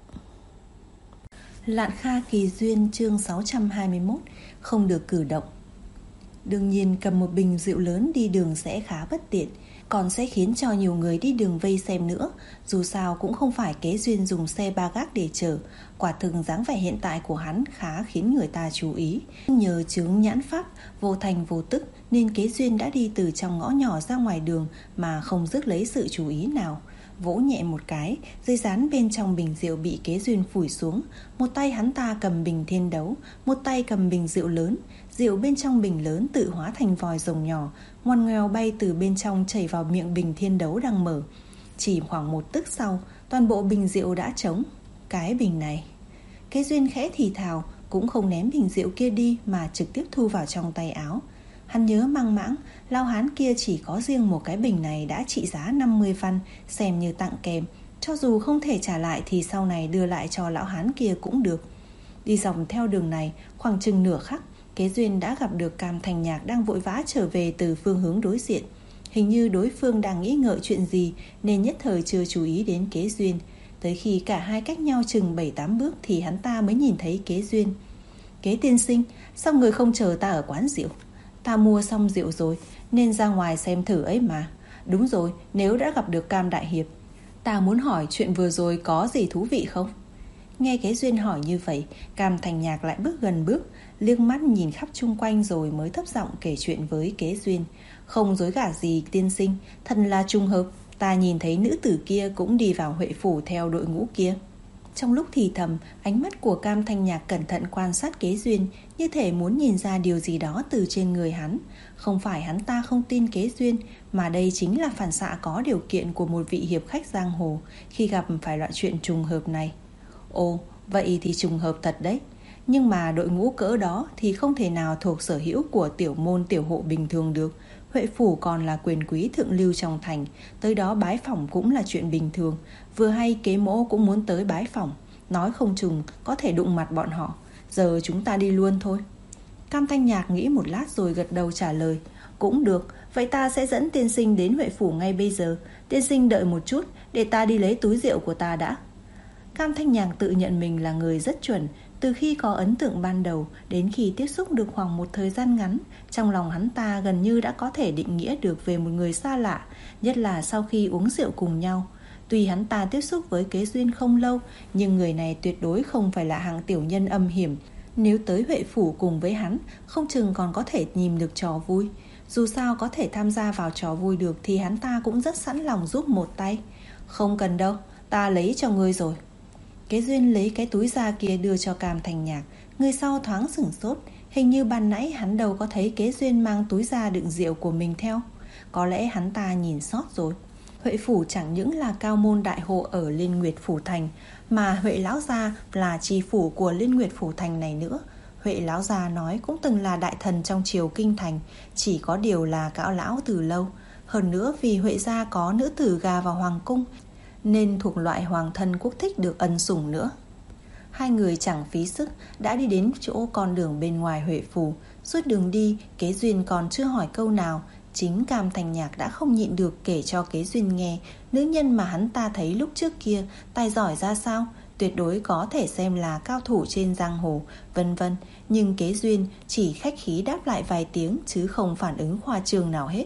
Lạn Kha Kỳ Duyên chương sáu trăm hai mươi mốt. Không được cử động. Đương nhiên cầm một bình rượu lớn đi đường sẽ khá bất tiện, còn sẽ khiến cho nhiều người đi đường vây xem nữa. Dù sao cũng không phải Kế Duyên dùng xe ba gác để chở. Quả thực dáng vẻ hiện tại của hắn khá khiến người ta chú ý. Nhờ chướng nhãn pháp vô thành vô tức nên Kế Duyên đã đi từ trong ngõ nhỏ ra ngoài đường mà không rước lấy sự chú ý nào. Vỗ nhẹ một cái, dây dán bên trong bình rượu bị Kế Duyên phủi xuống. Một tay hắn ta cầm bình thiên đấu, một tay cầm bình rượu lớn. Rượu bên trong bình lớn tự hóa thành vòi rồng nhỏ, ngoằn ngoèo bay từ bên trong chảy vào miệng bình thiên đấu đang mở. Chỉ khoảng một tức sau, toàn bộ bình rượu đã trống. Cái bình này. Kế Duyên khẽ thì thào, cũng không ném bình rượu kia đi mà trực tiếp thu vào trong tay áo. Hắn nhớ mang mãng, lão hán kia chỉ có riêng một cái bình này đã trị giá năm mươi văn, xem như tặng kèm. Cho dù không thể trả lại thì sau này đưa lại cho lão hán kia cũng được. Đi dọc theo đường này, khoảng chừng nửa khắc, Kế Duyên đã gặp được Cam Thành Nhạc đang vội vã trở về từ phương hướng đối diện. Hình như đối phương đang nghĩ ngợi chuyện gì nên nhất thời chưa chú ý đến Kế Duyên. Tới khi cả hai cách nhau chừng bảy tám bước thì hắn ta mới nhìn thấy Kế Duyên. Kế tiên sinh, sao người không chờ ta ở quán rượu? Ta mua xong rượu rồi nên ra ngoài xem thử ấy mà. Đúng rồi, nếu đã gặp được Cam đại hiệp, ta muốn hỏi chuyện vừa rồi có gì thú vị không? Nghe Kế Duyên hỏi như vậy, Cam Thành Nhạc lại bước gần bước, liếc mắt nhìn khắp chung quanh rồi mới thấp giọng kể chuyện với Kế Duyên. Không dối gạt gì tiên sinh, thật là trùng hợp, ta nhìn thấy nữ tử kia cũng đi vào Huệ phủ theo đội ngũ kia. Trong lúc thì thầm, ánh mắt của Cam Thanh Nhạc cẩn thận quan sát Kế Duyên, như thể muốn nhìn ra điều gì đó từ trên người hắn. Không phải hắn ta không tin Kế Duyên, mà đây chính là phản xạ có điều kiện của một vị hiệp khách giang hồ khi gặp phải loại chuyện trùng hợp này. Ồ, vậy thì trùng hợp thật đấy. Nhưng mà đội ngũ cỡ đó thì không thể nào thuộc sở hữu của tiểu môn tiểu hộ bình thường được. Huệ phủ còn là quyền quý thượng lưu trong thành, tới đó bái phỏng cũng là chuyện bình thường. Vừa hay Kế mỗ cũng muốn tới bái phỏng, nói không chừng có thể đụng mặt bọn họ. Giờ chúng ta đi luôn thôi. Cam Thanh Nhạc nghĩ một lát rồi gật đầu trả lời. Cũng được, vậy ta sẽ dẫn tiên sinh đến Huệ phủ ngay bây giờ. Tiên sinh đợi một chút, để ta đi lấy túi rượu của ta đã. Cam Thanh Nhạc tự nhận mình là người rất chuẩn. Từ khi có ấn tượng ban đầu đến khi tiếp xúc được khoảng một thời gian ngắn, trong lòng hắn ta gần như đã có thể định nghĩa được về một người xa lạ, nhất là sau khi uống rượu cùng nhau. Tuy hắn ta tiếp xúc với Kế Duyên không lâu, nhưng người này tuyệt đối không phải là hạng tiểu nhân âm hiểm. Nếu tới Huệ phủ cùng với hắn, không chừng còn có thể nhìn được trò vui. Dù sao có thể tham gia vào trò vui được thì hắn ta cũng rất sẵn lòng giúp một tay. Không cần đâu, ta lấy cho ngươi rồi. Kế Duyên lấy cái túi da kia đưa cho Cam Thành Nhạc. Người sau thoáng sửng sốt. Hình như ban nãy hắn đâu có thấy Kế Duyên mang túi da đựng rượu của mình theo. Có lẽ hắn ta nhìn sót rồi. Huệ phủ chẳng những là cao môn đại hộ ở Liên Nguyệt phủ thành, mà Huệ lão gia là tri phủ của Liên Nguyệt phủ thành này nữa. Huệ lão gia nói cũng từng là đại thần trong triều kinh thành, chỉ có điều là cão lão từ lâu. Hơn nữa vì Huệ gia có nữ tử gà vào hoàng cung, nên thuộc loại hoàng thân quốc thích được ân sủng nữa. Hai người chẳng phí sức đã đi đến chỗ con đường bên ngoài Huệ phủ. Suốt đường đi, Kế Duyên còn chưa hỏi câu nào, chính Cam Thành Nhạc đã không nhịn được kể cho Kế Duyên nghe nữ nhân mà hắn ta thấy lúc trước kia tài giỏi ra sao, tuyệt đối có thể xem là cao thủ trên giang hồ, vân vân. Nhưng Kế Duyên chỉ khách khí đáp lại vài tiếng chứ không phản ứng khoa trương nào hết.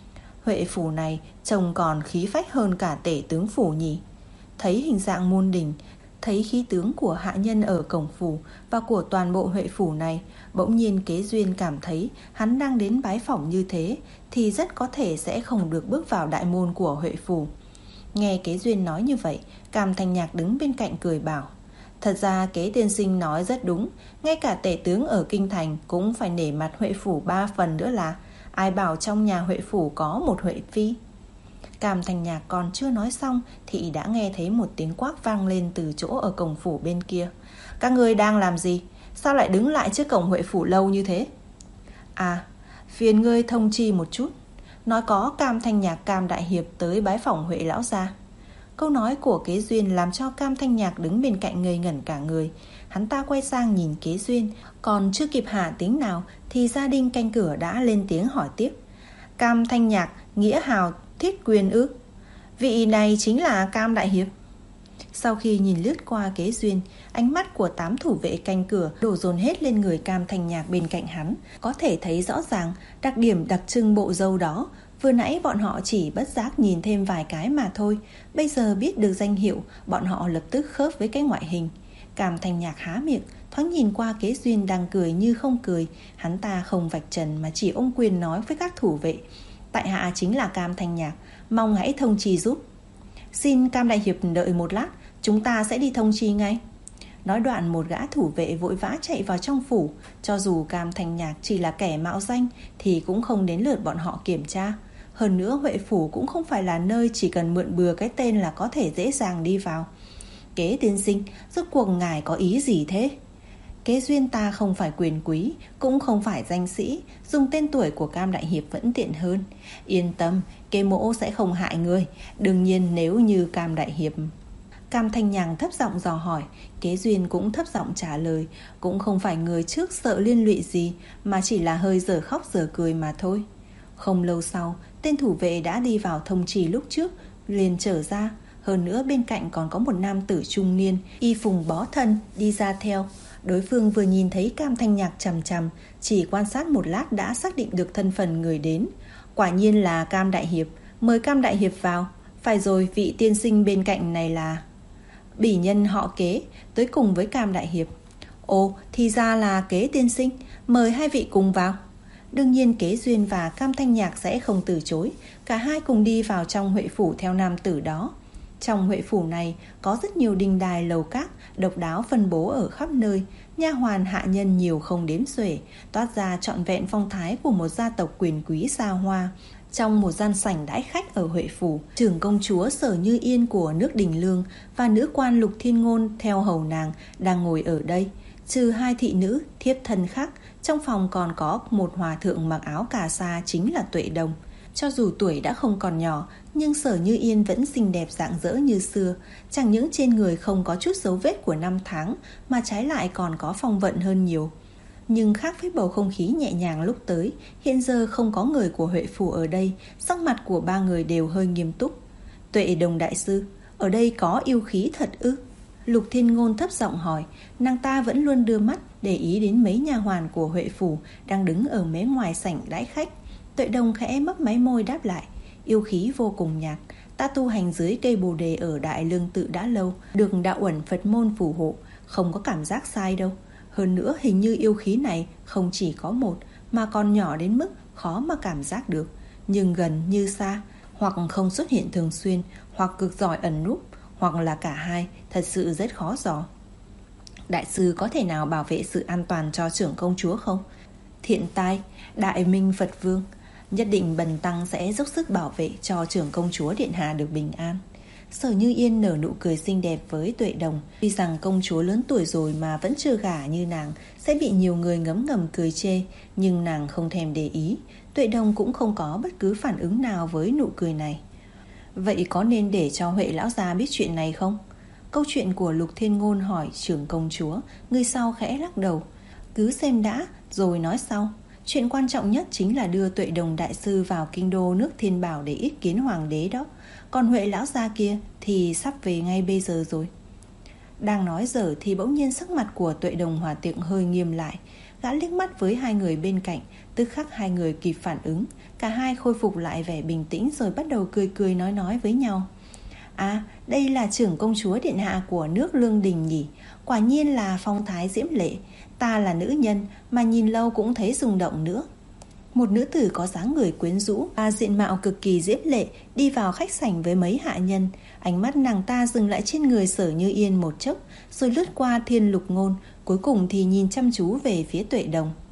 Huệ phủ này trông còn khí phách hơn cả tể tướng phủ nhỉ. Thấy hình dạng môn đình, thấy khí tướng của hạ nhân ở cổng phủ và của toàn bộ Huệ phủ này, bỗng nhiên Kế Duyên cảm thấy hắn đang đến bái phỏng như thế thì rất có thể sẽ không được bước vào đại môn của Huệ phủ. Nghe Kế Duyên nói như vậy, Cam Thanh Nhạc đứng bên cạnh cười bảo: Thật ra Kế tiên sinh nói rất đúng, ngay cả tể tướng ở kinh thành cũng phải nể mặt Huệ phủ ba phần nữa là. Ai bảo trong nhà Huệ phủ có một Huệ phi. Cam Thanh Nhạc còn chưa nói xong thì đã nghe thấy một tiếng quát vang lên từ chỗ ở cổng phủ bên kia. Các ngươi đang làm gì? Sao lại đứng lại trước cổng Huệ phủ lâu như thế? À, phiền ngươi thông chi một chút, nói có Cam Thanh Nhạc Cam đại hiệp tới bái phỏng Huệ lão gia. Câu nói của Kế Duyên làm cho Cam Thanh Nhạc đứng bên cạnh ngây ngẩn cả người. Hắn ta quay sang nhìn Kế Duyên, còn chưa kịp hạ tiếng nào thì gia đình canh cửa đã lên tiếng hỏi tiếp. Cam Thanh Nhạc, nghĩa hào Thiết Quyền ư? Vị này chính là Cam đại hiệp. Sau khi nhìn lướt qua Kế Duyên, ánh mắt của tám thủ vệ canh cửa đổ dồn hết lên người Cam Thanh Nhạc bên cạnh hắn. Có thể thấy rõ ràng đặc điểm đặc trưng bộ râu đó. Vừa nãy bọn họ chỉ bất giác nhìn thêm vài cái mà thôi, bây giờ biết được danh hiệu, bọn họ lập tức khớp với cái ngoại hình. Cam Thanh Nhạc há miệng, thoáng nhìn qua Kế Duyên đang cười như không cười. Hắn ta không vạch trần mà chỉ ôm quyền nói với các thủ vệ. Tại hạ chính là Cam Thanh Nhạc, mong hãy thông chi giúp. Xin Cam đại hiệp đợi một lát, chúng ta sẽ đi thông chi ngay. Nói đoạn một gã thủ vệ vội vã chạy vào trong phủ. Cho dù Cam Thanh Nhạc chỉ là kẻ mạo danh thì cũng không đến lượt bọn họ kiểm tra. Hơn nữa Huệ phủ cũng không phải là nơi chỉ cần mượn bừa cái tên là có thể dễ dàng đi vào. Kế tiên sinh, rốt cuộc ngài có ý gì thế? Kế Duyên ta không phải quyền quý, cũng không phải danh sĩ, dùng tên tuổi của Cam đại hiệp vẫn tiện hơn. Yên tâm, Kế mỗ sẽ không hại ngươi. Đương nhiên nếu như Cam đại hiệp... Cam Thanh Nhạc thấp giọng dò hỏi, Kế Duyên cũng thấp giọng trả lời. Cũng không phải người trước sợ liên lụy gì, mà chỉ là hơi dở khóc dở cười mà thôi. Không lâu sau, tên thủ vệ đã đi vào thông trì lúc trước, liền trở ra. Hơn nữa bên cạnh còn có một nam tử trung niên, y phùng bó thân, đi ra theo. Đối phương vừa nhìn thấy Cam Thanh Nhạc chằm chằm, chỉ quan sát một lát đã xác định được thân phận người đến. Quả nhiên là Cam đại hiệp, mời Cam đại hiệp vào. Phải rồi, vị tiên sinh bên cạnh này là... Bỉ nhân họ Kế, tới cùng với Cam đại hiệp. Ồ, thì ra là Kế tiên sinh, mời hai vị cùng vào. Đương nhiên Kế Duyên và Cam Thanh Nhạc sẽ không từ chối. Cả hai cùng đi vào trong Huệ phủ theo nam tử đó. Trong Huệ phủ này có rất nhiều đình đài lầu các, độc đáo phân bố ở khắp nơi. Nha hoàn hạ nhân nhiều không đếm xuể, toát ra trọn vẹn phong thái của một gia tộc quyền quý xa hoa. Trong một gian sảnh đãi khách ở Huệ phủ, trưởng công chúa Sở Như Yên của nước Đình Lương và nữ quan Lục Thiên Ngôn theo hầu nàng đang ngồi ở đây. Trừ hai thị nữ thiếp thân khác, trong phòng còn có một hòa thượng mặc áo cà sa, chính là Tuệ Đồng. Cho dù tuổi đã không còn nhỏ, nhưng Sở Như Yên vẫn xinh đẹp rạng rỡ như xưa. Chẳng những trên người không có chút dấu vết của năm tháng, mà trái lại còn có phong vận hơn nhiều. Nhưng khác với bầu không khí nhẹ nhàng lúc tới, hiện giờ không có người của Huệ phủ ở đây, sắc mặt của ba người đều hơi nghiêm túc. Tuệ Đồng đại sư, ở đây có yêu khí thật ư? Lục Thiên Ngôn thấp giọng hỏi. Nàng ta vẫn luôn đưa mắt để ý đến mấy nha hoàn của Huệ phủ đang đứng ở mé ngoài sảnh đãi khách. Tuệ Đồng khẽ mấp máy môi đáp lại. Yêu khí vô cùng nhạt, ta tu hành dưới cây bồ đề ở Đại Lương tự đã lâu, được đạo uẩn Phật môn phù hộ, không có cảm giác sai đâu. Hơn nữa hình như yêu khí này không chỉ có một, mà còn nhỏ đến mức khó mà cảm giác được, nhưng gần như xa, hoặc không xuất hiện thường xuyên, hoặc cực giỏi ẩn núp, hoặc là cả hai, thật sự rất khó dò. Đại sư có thể nào bảo vệ sự an toàn cho trưởng công chúa không? Thiện tai, Đại Minh Phật Vương, nhất định bần tăng sẽ dốc sức bảo vệ cho trưởng công chúa điện hạ được bình an. Sở Như Yên nở nụ cười xinh đẹp với Tuệ Đồng. Tuy rằng công chúa lớn tuổi rồi mà vẫn chưa gả như nàng sẽ bị nhiều người ngấm ngầm cười chê, nhưng nàng không thèm để ý. Tuệ Đồng cũng không có bất cứ phản ứng nào với nụ cười này. Vậy có nên để cho Huệ lão gia biết chuyện này không? Câu chuyện của Lục Thiên Ngôn hỏi trưởng công chúa. Người sau khẽ lắc đầu. Cứ xem đã rồi nói sau. Chuyện quan trọng nhất chính là đưa Tuệ Đồng đại sư vào kinh đô nước Thiên Bảo để ý kiến hoàng đế đó. Còn Huệ lão gia kia thì sắp về ngay bây giờ rồi. Đang nói dở thì bỗng nhiên sắc mặt của Tuệ Đồng hòa tiện hơi nghiêm lại. Gã liếc mắt với hai người bên cạnh, tức khắc hai người kịp phản ứng. Cả hai khôi phục lại vẻ bình tĩnh rồi bắt đầu cười cười nói nói với nhau. À, đây là trưởng công chúa điện hạ của nước Lương Đình nhỉ? Quả nhiên là phong thái diễm lệ. Ta là nữ nhân mà nhìn lâu cũng thấy rung động nữa. Một nữ tử có dáng người quyến rũ và diện mạo cực kỳ diễm lệ đi vào khách sảnh với mấy hạ nhân. Ánh mắt nàng ta dừng lại trên người Sở Như Yên một chốc, rồi lướt qua Thiên Lục Ngôn, cuối cùng thì nhìn chăm chú về phía Tuệ Đồng.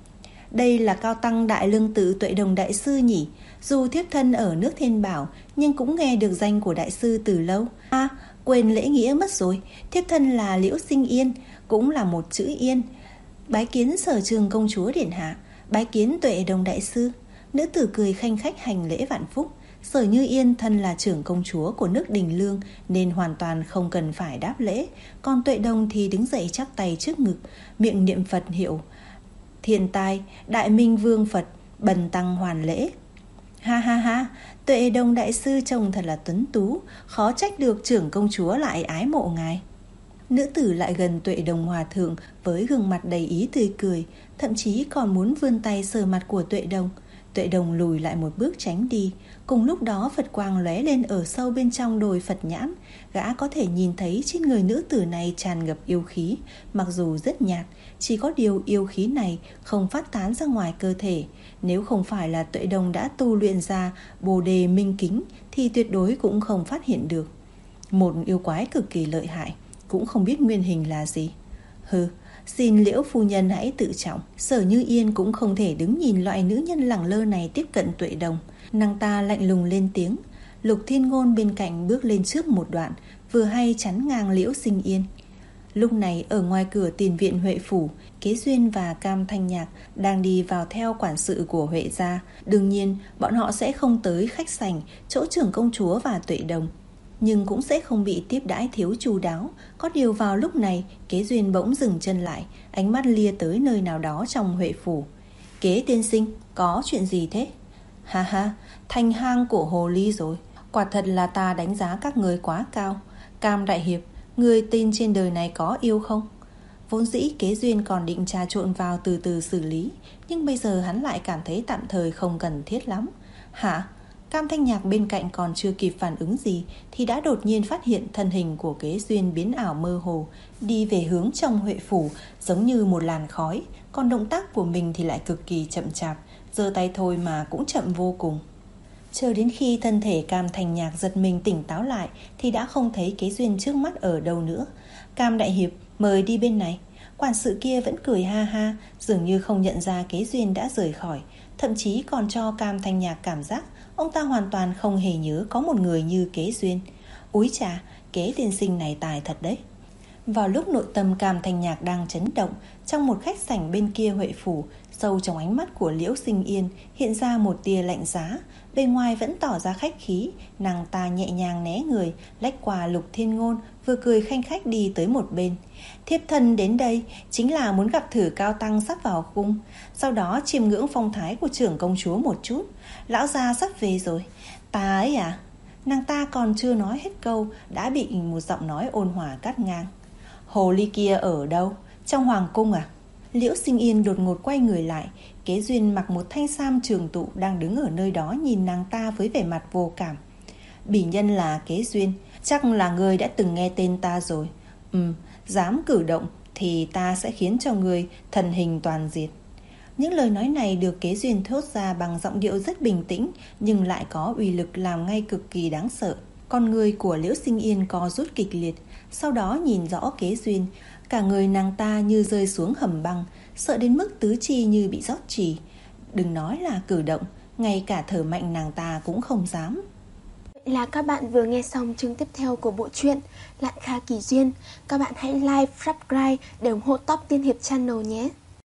đây là cao tăng Đại Lương Tự Tuệ Đồng Đại Sư nhỉ? Dù thiếp thân ở nước Thiên Bảo, nhưng cũng nghe được danh của đại sư từ lâu. À, quên lễ nghĩa mất rồi, thiếp thân là Liễu Sinh Yên, cũng là một chữ Yên. Bái kiến Sở Trường công chúa điện hạ, bái kiến Tuệ Đồng Đại Sư. Nữ tử cười khanh khách hành lễ vạn phúc. Sở Như Yên thân là trưởng công chúa của nước Đình Lương nên hoàn toàn không cần phải đáp lễ. Còn Tuệ Đồng thì đứng dậy chắp tay trước ngực, miệng niệm Phật hiệu Thiên Tai Đại Minh Vương Phật bần tăng hoàn lễ. Ha ha ha, Tuệ Đồng Đại Sư trông thật là tuấn tú, khó trách được trưởng công chúa lại ái mộ ngài. Nữ tử lại gần Tuệ Đồng Hòa Thượng với gương mặt đầy ý tươi cười, thậm chí còn muốn vươn tay sờ mặt của Tuệ Đồng. Tuệ Đồng lùi lại một bước tránh đi. Cùng lúc đó Phật quang lóe lên ở sâu bên trong đồi Phật nhãn. Gã có thể nhìn thấy trên người nữ tử này tràn ngập yêu khí, mặc dù rất nhạt, chỉ có điều yêu khí này không phát tán ra ngoài cơ thể. Nếu không phải là Tuệ Đồng đã tu luyện ra Bồ Đề Minh Kính thì tuyệt đối cũng không phát hiện được. Một yêu quái cực kỳ lợi hại, cũng không biết nguyên hình là gì. Hừ, xin Liễu phu nhân hãy tự trọng. Sở Như Yên cũng không thể đứng nhìn loại nữ nhân lẳng lơ này tiếp cận Tuệ Đồng. Nàng ta lạnh lùng lên tiếng. Lục Thiên Ngôn bên cạnh bước lên trước một đoạn, vừa hay chắn ngang Liễu Sinh Yên. Lúc này ở ngoài cửa tiền viện Huệ phủ, Kế Duyên và Cam Thanh Nhạc đang đi vào theo quản sự của Huệ gia. Đương nhiên bọn họ sẽ không tới khách sảnh chỗ trưởng công chúa và Tuệ Đồng, nhưng cũng sẽ không bị tiếp đãi thiếu chu đáo. Có điều vào lúc này Kế Duyên bỗng dừng chân lại, ánh mắt lia tới nơi nào đó trong Huệ phủ. Kế tiên sinh, có chuyện gì thế? Ha ha, thành hang của hồ ly rồi. Quả thật là ta đánh giá các người quá cao. Cam đại hiệp, người tin trên đời này có yêu không? Vốn dĩ Kế Duyên còn định trà trộn vào từ từ xử lý, nhưng bây giờ hắn lại cảm thấy tạm thời không cần thiết lắm. Hả? Cam Thanh Nhạc bên cạnh còn chưa kịp phản ứng gì thì đã đột nhiên phát hiện thân hình của Kế Duyên biến ảo mơ hồ, đi về hướng trong Huệ phủ giống như một làn khói. Còn động tác của mình thì lại cực kỳ chậm chạp, giơ tay thôi mà cũng chậm vô cùng. Chờ đến khi thân thể Cam Thanh Nhạc giật mình tỉnh táo lại thì đã không thấy Kế Duyên trước mắt ở đâu nữa. Cam đại hiệp, mời đi bên này. Quản sự kia vẫn cười ha ha, dường như không nhận ra Kế Duyên đã rời khỏi, thậm chí còn cho Cam Thanh Nhạc cảm giác ông ta hoàn toàn không hề nhớ có một người như Kế Duyên. Úi chà, Kế tiên sinh này tài thật đấy. Vào lúc nội tâm Cam Thanh Nhạc đang chấn động, trong một khách sảnh bên kia Huệ phủ, sâu trong ánh mắt của Liễu Sinh Yên hiện ra một tia lạnh giá. Bên ngoài vẫn tỏ ra khách khí, nàng ta nhẹ nhàng né người, lách qua Lục Thiên Ngôn, vừa cười khanh khách đi tới một bên. Thiếp thân đến đây chính là muốn gặp thử cao tăng sắp vào cung, sau đó chiêm ngưỡng phong thái của trưởng công chúa một chút. Lão gia sắp về rồi. Ta ấy à? Nàng ta còn chưa nói hết câu đã bị một giọng nói ôn hòa cắt ngang. Hồ ly kia ở đâu? Trong hoàng cung à? Liễu Sinh Yên đột ngột quay người lại. Kế Duyên mặc một thanh sam trường tụ đang đứng ở nơi đó nhìn nàng ta với vẻ mặt vô cảm. Bỉ nhân là Kế Duyên, chắc là người đã từng nghe tên ta rồi. Ừ, dám cử động thì ta sẽ khiến cho người thần hình toàn diệt. Những lời nói này được Kế Duyên thốt ra bằng giọng điệu rất bình tĩnh, nhưng lại có uy lực làm ngay cực kỳ đáng sợ. Con người của Liễu Sinh Yên co rút kịch liệt, sau đó nhìn rõ Kế Duyên, cả người nàng ta như rơi xuống hầm băng, sợ đến mức tứ chi như bị rót chỉ. Đừng nói là cử động, ngay cả thở mạnh nàng ta cũng không dám. Vậy là các bạn vừa nghe xong chương tiếp theo của bộ truyện Lạn Kha Kỳ Duyên. Các bạn hãy like, subscribe để ủng hộ Top Tiên Hiệp Channel nhé.